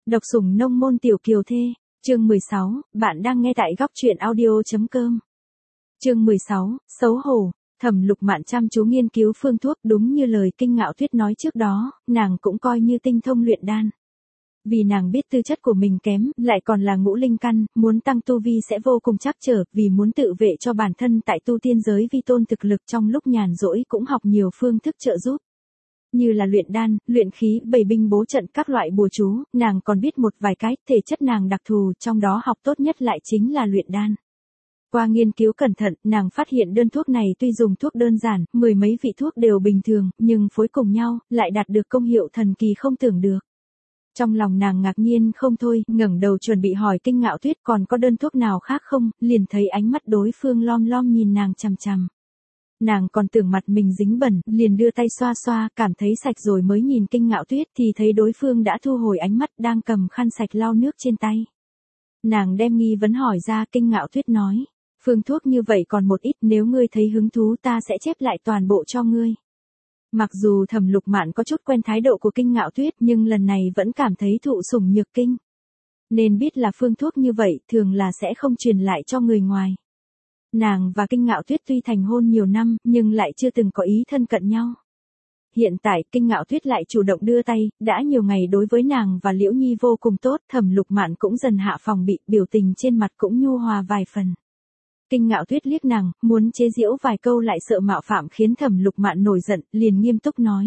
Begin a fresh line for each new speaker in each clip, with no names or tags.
Độc sủng nông môn tiểu kiều thê, chương 16, bạn đang nghe tại góc truyện audio.com. Chương 16, xấu hổ. Thẩm Lục Mạn chăm chú nghiên cứu phương thuốc, đúng như lời Kinh Ngạo Tuyết nói trước đó, nàng cũng coi như tinh thông luyện đan. Vì nàng biết tư chất của mình kém, lại còn là ngũ linh căn, muốn tăng tu vi sẽ vô cùng trắc trở, vì muốn tự vệ cho bản thân tại tu tiên giới vi tôn thực lực, trong lúc nhàn rỗi cũng học nhiều phương thức trợ giúp. Như là luyện đan, luyện khí, bày binh bố trận, các loại bùa chú, nàng còn biết một vài cái, thể chất nàng đặc thù, trong đó học tốt nhất lại chính là luyện đan. Qua nghiên cứu cẩn thận, nàng phát hiện đơn thuốc này tuy dùng thuốc đơn giản, mười mấy vị thuốc đều bình thường, nhưng phối cùng nhau, lại đạt được công hiệu thần kỳ không tưởng được. Trong lòng nàng ngạc nhiên không thôi, ngẩng đầu chuẩn bị hỏi Kinh Ngạo Tuyết còn có đơn thuốc nào khác không, liền thấy ánh mắt đối phương lom lom nhìn nàng chằm chằm. Nàng còn tưởng mặt mình dính bẩn, liền đưa tay xoa xoa, cảm thấy sạch rồi mới nhìn Kinh Ngạo Tuyết thì thấy đối phương đã thu hồi ánh mắt, đang cầm khăn sạch lau nước trên tay. Nàng đem nghi vấn hỏi ra, Kinh Ngạo Tuyết nói, phương thuốc như vậy còn một ít, nếu ngươi thấy hứng thú ta sẽ chép lại toàn bộ cho ngươi. Mặc dù Thẩm Lục Mạn có chút quen thái độ của Kinh Ngạo Tuyết, nhưng lần này vẫn cảm thấy thụ sủng nhược kinh. Nên biết là phương thuốc như vậy thường là sẽ không truyền lại cho người ngoài. Nàng và Kinh Ngạo Tuyết tuy thành hôn nhiều năm, nhưng lại chưa từng có ý thân cận nhau. Hiện tại, Kinh Ngạo Tuyết lại chủ động đưa tay, đã nhiều ngày đối với nàng và Liễu Nhi vô cùng tốt, Thẩm Lục Mạn cũng dần hạ phòng bị, biểu tình trên mặt cũng nhu hòa vài phần. Kinh Ngạo Tuyết liếc nàng, muốn chế giễu vài câu lại sợ mạo phạm khiến Thẩm Lục Mạn nổi giận, liền nghiêm túc nói.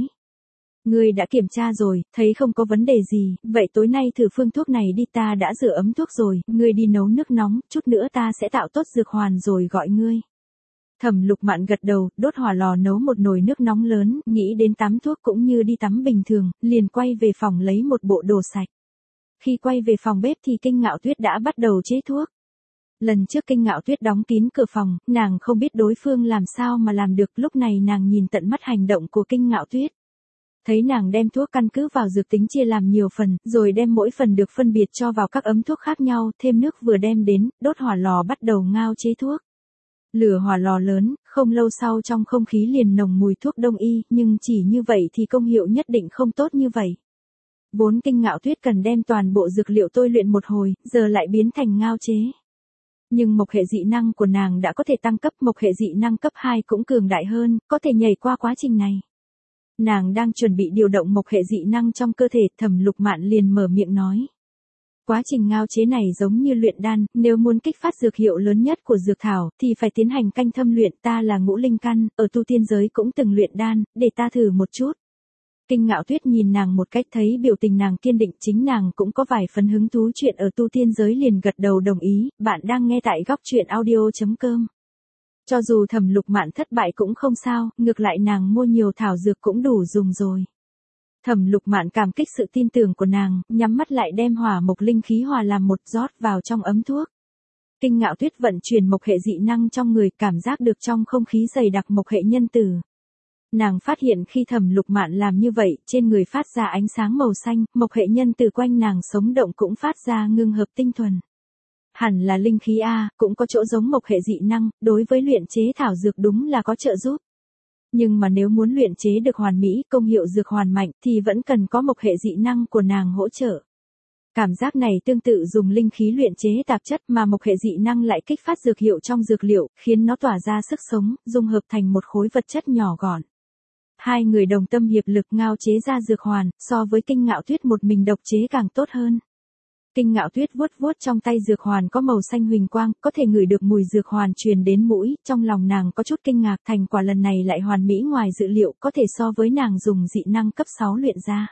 Ngươi đã kiểm tra rồi, thấy không có vấn đề gì, vậy tối nay thử phương thuốc này đi, ta đã rửa ấm thuốc rồi, ngươi đi nấu nước nóng, chút nữa ta sẽ tạo tốt dược hoàn rồi gọi ngươi. Thẩm Lục Mạn gật đầu, đốt hỏa lò nấu một nồi nước nóng lớn, nghĩ đến tắm thuốc cũng như đi tắm bình thường, liền quay về phòng lấy một bộ đồ sạch. Khi quay về phòng bếp thì Kinh Ngạo Tuyết đã bắt đầu chế thuốc. Lần trước Kinh Ngạo Tuyết đóng kín cửa phòng, nàng không biết đối phương làm sao mà làm được, lúc này nàng nhìn tận mắt hành động của Kinh Ngạo Tuyết. Thấy nàng đem thuốc căn cứ vào dược tính chia làm nhiều phần, rồi đem mỗi phần được phân biệt cho vào các ấm thuốc khác nhau, thêm nước vừa đem đến, đốt hỏa lò bắt đầu ngao chế thuốc. Lửa hỏa lò lớn, không lâu sau trong không khí liền nồng mùi thuốc đông y, nhưng chỉ như vậy thì công hiệu nhất định không tốt như vậy. Vốn Kinh Ngạo Tuyết cần đem toàn bộ dược liệu tôi luyện một hồi, giờ lại biến thành ngao chế. Nhưng mộc hệ dị năng của nàng đã có thể tăng cấp, mộc hệ dị năng cấp 2 cũng cường đại hơn, có thể nhảy qua quá trình này. Nàng đang chuẩn bị điều động mộc hệ dị năng trong cơ thể, Thẩm Lục Mạn liền mở miệng nói. Quá trình ngao chế này giống như luyện đan, nếu muốn kích phát dược hiệu lớn nhất của dược thảo, thì phải tiến hành canh thâm luyện, ta là ngũ linh căn, ở tu tiên giới cũng từng luyện đan, để ta thử một chút. Kinh Ngạo Tuyết nhìn nàng một cách, thấy biểu tình nàng kiên định, chính nàng cũng có vài phần hứng thú chuyện ở tu tiên giới, liền gật đầu đồng ý, bạn đang nghe tại góc truyện audio.com. Cho dù Thẩm Lục Mạn thất bại cũng không sao, ngược lại nàng mua nhiều thảo dược cũng đủ dùng rồi. Thẩm Lục Mạn cảm kích sự tin tưởng của nàng, nhắm mắt lại đem hỏa mộc linh khí hòa làm một, rót vào trong ấm thuốc. Kinh Ngạo Tuyết vận chuyển mộc hệ dị năng trong người, cảm giác được trong không khí dày đặc mộc hệ nhân tử. Nàng phát hiện khi Thẩm Lục Mạn làm như vậy, trên người phát ra ánh sáng màu xanh, mộc hệ nhân tử quanh nàng sống động cũng phát ra ngưng hợp tinh thuần. Hẳn là linh khí a, cũng có chỗ giống mộc hệ dị năng, đối với luyện chế thảo dược đúng là có trợ giúp. Nhưng mà nếu muốn luyện chế được hoàn mỹ, công hiệu dược hoàn mạnh, thì vẫn cần có mộc hệ dị năng của nàng hỗ trợ. Cảm giác này tương tự dùng linh khí luyện chế tạp chất, mà mộc hệ dị năng lại kích phát dược hiệu trong dược liệu, khiến nó tỏa ra sức sống, dung hợp thành một khối vật chất nhỏ gọn. Hai người đồng tâm hiệp lực ngao chế ra dược hoàn, so với Kinh Ngạo Tuyết một mình độc chế càng tốt hơn. Kinh Ngạo Tuyết vuốt vuốt trong tay dược hoàn có màu xanh huỳnh quang, có thể ngửi được mùi dược hoàn truyền đến mũi, trong lòng nàng có chút kinh ngạc, thành quả lần này lại hoàn mỹ ngoài dự liệu, có thể so với nàng dùng dị năng cấp 6 luyện ra.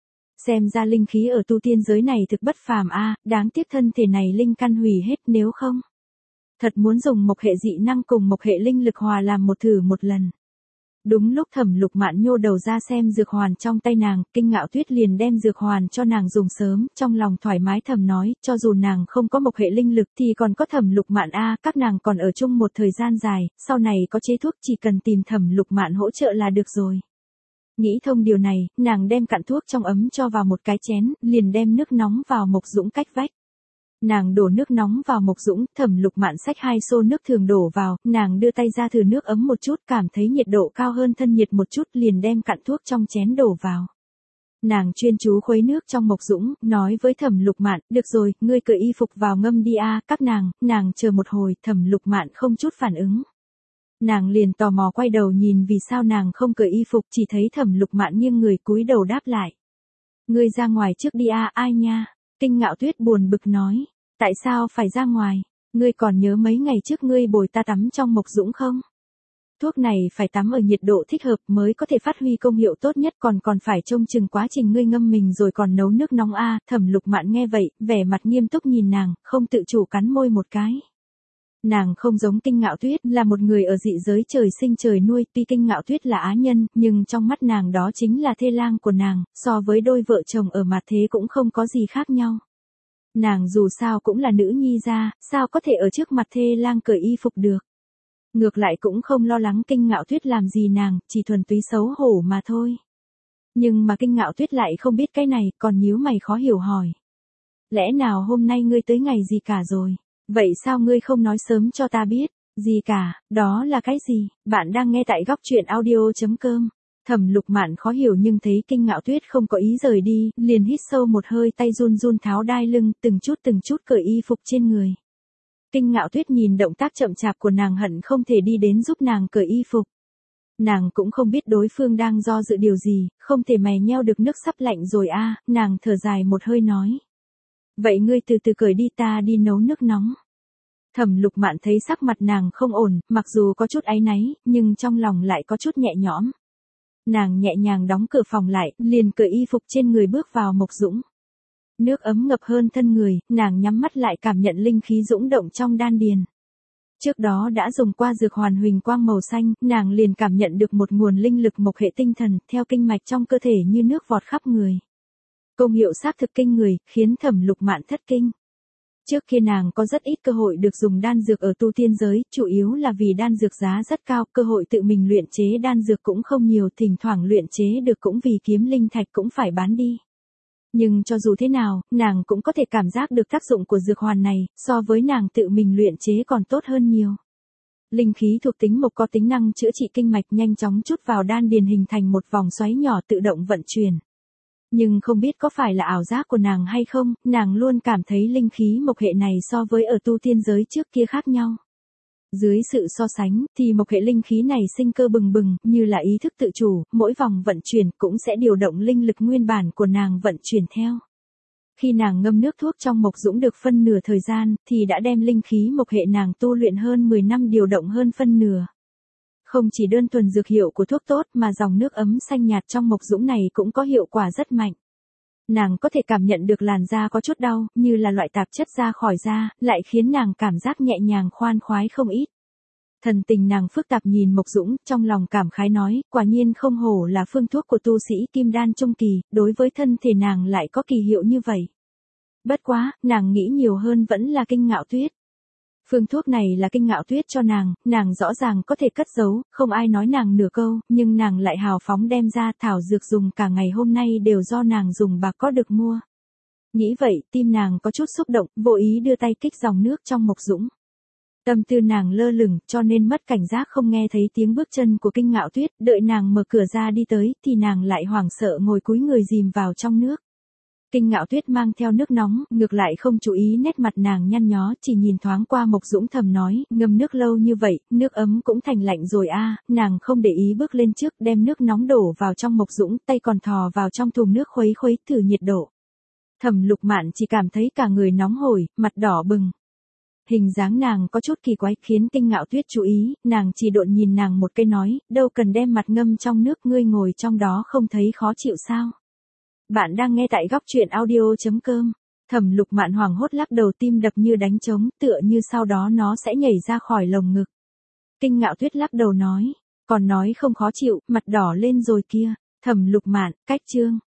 Xem ra linh khí ở tu tiên giới này thực bất phàm a, đáng tiếc thân thể này linh căn hủy hết, nếu không thật muốn dùng mộc hệ dị năng cùng mộc hệ linh lực hòa làm một thử một lần. Đúng lúc Thẩm Lục Mạn nhô đầu ra xem dược hoàn trong tay nàng, Kinh Ngạo Tuyết liền đem dược hoàn cho nàng dùng sớm, trong lòng thoải mái thầm nói, cho dù nàng không có mộc hệ linh lực thì còn có Thẩm Lục Mạn a, các nàng còn ở chung một thời gian dài, sau này có chế thuốc chỉ cần tìm Thẩm Lục Mạn hỗ trợ là được rồi. Nghĩ thông điều này, nàng đem cạn thuốc trong ấm cho vào một cái chén, liền đem nước nóng vào mộc dũng cách vách. Nàng đổ nước nóng vào mộc dũng, Thẩm Lục Mạn xách 2 xô nước thường đổ vào, nàng đưa tay ra thử nước ấm một chút, cảm thấy nhiệt độ cao hơn thân nhiệt một chút, liền đem cạn thuốc trong chén đổ vào. Nàng chuyên chú khuấy nước trong mộc dũng, nói với Thẩm Lục Mạn, được rồi, ngươi cởi y phục vào ngâm đi a. Các nàng chờ một hồi. Thẩm Lục Mạn không chút phản ứng. Nàng liền tò mò quay đầu nhìn vì sao nàng không cởi y phục, chỉ thấy Thẩm Lục Mạn nghiêng người cúi đầu đáp lại. Ngươi ra ngoài trước đi a. Ai nha? Kinh Ngạo Tuyết buồn bực nói. Tại sao phải ra ngoài? Ngươi còn nhớ mấy ngày trước ngươi bồi ta tắm trong mộc dũng không? Thuốc này phải tắm ở nhiệt độ thích hợp mới có thể phát huy công hiệu tốt nhất, còn phải trông chừng quá trình ngươi ngâm mình rồi còn nấu nước nóng a. Thẩm Lục Mạn nghe vậy, vẻ mặt nghiêm túc nhìn nàng, không tự chủ cắn môi một cái. Nàng không giống Kinh Ngạo Tuyết, là một người ở dị giới trời sinh trời nuôi, tuy Kinh Ngạo Tuyết là á nhân, nhưng trong mắt nàng đó chính là thê lang của nàng, so với đôi vợ chồng ở mặt thế cũng không có gì khác nhau. Nàng dù sao cũng là nữ nhi gia, sao có thể ở trước mặt thê lang cởi y phục được. Ngược lại cũng không lo lắng Kinh Ngạo Tuyết làm gì nàng, chỉ thuần túy xấu hổ mà thôi. Nhưng mà Kinh Ngạo Tuyết lại không biết cái này, còn nhíu mày khó hiểu hỏi. Lẽ nào hôm nay ngươi tới ngày gì cả rồi? Vậy sao ngươi không nói sớm cho ta biết? Gì cả, đó là cái gì? Bạn đang nghe tại góc truyện audio.com. Thẩm Lục Mạn khó hiểu nhưng thấy Kinh Ngạo Tuyết không có ý rời đi, liền hít sâu một hơi, tay run run tháo đai lưng, từng chút cởi y phục trên người. Kinh Ngạo Tuyết nhìn động tác chậm chạp của nàng hận không thể đi đến giúp nàng cởi y phục. Nàng cũng không biết đối phương đang do dự điều gì, không thể mè nheo được nước sắp lạnh rồi a. Nàng thở dài một hơi nói. Vậy ngươi từ từ cởi đi, ta đi nấu nước nóng. Thẩm Lục Mạn thấy sắc mặt nàng không ổn, mặc dù có chút áy náy, nhưng trong lòng lại có chút nhẹ nhõm. Nàng nhẹ nhàng đóng cửa phòng lại, liền cởi y phục trên người bước vào mộc dũng. Nước ấm ngập hơn thân người, nàng nhắm mắt lại cảm nhận linh khí dũng động trong đan điền. Trước đó đã dùng qua dược hoàn huỳnh quang màu xanh, nàng liền cảm nhận được một nguồn linh lực mộc hệ tinh thần, theo kinh mạch trong cơ thể như nước vọt khắp người. Công hiệu xác thực kinh người, khiến Thẩm Lục Mạn thất kinh. Trước kia nàng có rất ít cơ hội được dùng đan dược ở tu tiên giới, chủ yếu là vì đan dược giá rất cao, cơ hội tự mình luyện chế đan dược cũng không nhiều, thỉnh thoảng luyện chế được cũng vì kiếm linh thạch cũng phải bán đi. Nhưng cho dù thế nào, nàng cũng có thể cảm giác được tác dụng của dược hoàn này, so với nàng tự mình luyện chế còn tốt hơn nhiều. Linh khí thuộc tính mộc có tính năng chữa trị kinh mạch, nhanh chóng trút vào đan điền hình thành một vòng xoáy nhỏ tự động vận chuyển. Nhưng không biết có phải là ảo giác của nàng hay không, nàng luôn cảm thấy linh khí mộc hệ này so với ở tu tiên giới trước kia khác nhau. Dưới sự so sánh, thì mộc hệ linh khí này sinh cơ bừng bừng, như là ý thức tự chủ, mỗi vòng vận chuyển cũng sẽ điều động linh lực nguyên bản của nàng vận chuyển theo. Khi nàng ngâm nước thuốc trong mộc dũng được phân nửa thời gian, thì đã đem linh khí mộc hệ nàng tu luyện hơn 10 năm điều động hơn phân nửa. Không chỉ đơn thuần dược hiệu của thuốc tốt mà dòng nước ấm xanh nhạt trong mộc dũng này cũng có hiệu quả rất mạnh. Nàng có thể cảm nhận được làn da có chút đau, như là loại tạp chất ra khỏi da, lại khiến nàng cảm giác nhẹ nhàng khoan khoái không ít. Thần tình nàng phức tạp nhìn mộc dũng, trong lòng cảm khái nói, quả nhiên không hổ là phương thuốc của tu sĩ kim đan trung kỳ, đối với thân thể nàng lại có kỳ hiệu như vậy. Bất quá, nàng nghĩ nhiều hơn vẫn là Kinh Ngạo Tuyết. Phương thuốc này là Kinh Ngạo Tuyết cho nàng rõ ràng có thể cất giấu, không ai nói nàng nửa câu, nhưng nàng lại hào phóng đem ra, thảo dược dùng cả ngày hôm nay đều do nàng dùng bạc có được mua. Nghĩ vậy, tim nàng có chút xúc động, vô ý đưa tay kích dòng nước trong mộc dũng. Tâm tư nàng lơ lửng, cho nên mất cảnh giác không nghe thấy tiếng bước chân của Kinh Ngạo Tuyết, đợi nàng mở cửa ra đi tới, thì nàng lại hoảng sợ ngồi cúi người dìm vào trong nước. Kinh Ngạo Tuyết mang theo nước nóng, ngược lại không chú ý nét mặt nàng nhăn nhó, chỉ nhìn thoáng qua mộc dũng thầm nói, ngâm nước lâu như vậy, nước ấm cũng thành lạnh rồi a. Nàng không để ý bước lên trước, đem nước nóng đổ vào trong mộc dũng, tay còn thò vào trong thùng nước khuấy thử nhiệt độ. Thẩm Lục Mạn chỉ cảm thấy cả người nóng hổi, mặt đỏ bừng. Hình dáng nàng có chút kỳ quái, khiến Kinh Ngạo Tuyết chú ý, nàng chỉ độn nhìn nàng một cái nói, đâu cần đem mặt ngâm trong nước, ngươi ngồi trong đó không thấy khó chịu sao? Bạn đang nghe tại góc truyện audio.com. Thẩm Lục Mạn hoảng hốt lắc đầu, tim đập như đánh trống, tựa như sau đó nó sẽ nhảy ra khỏi lồng ngực. Kinh Ngạo Tuyết lắc đầu nói, còn nói không khó chịu, mặt đỏ lên rồi kia. Thẩm Lục Mạn, cách chương.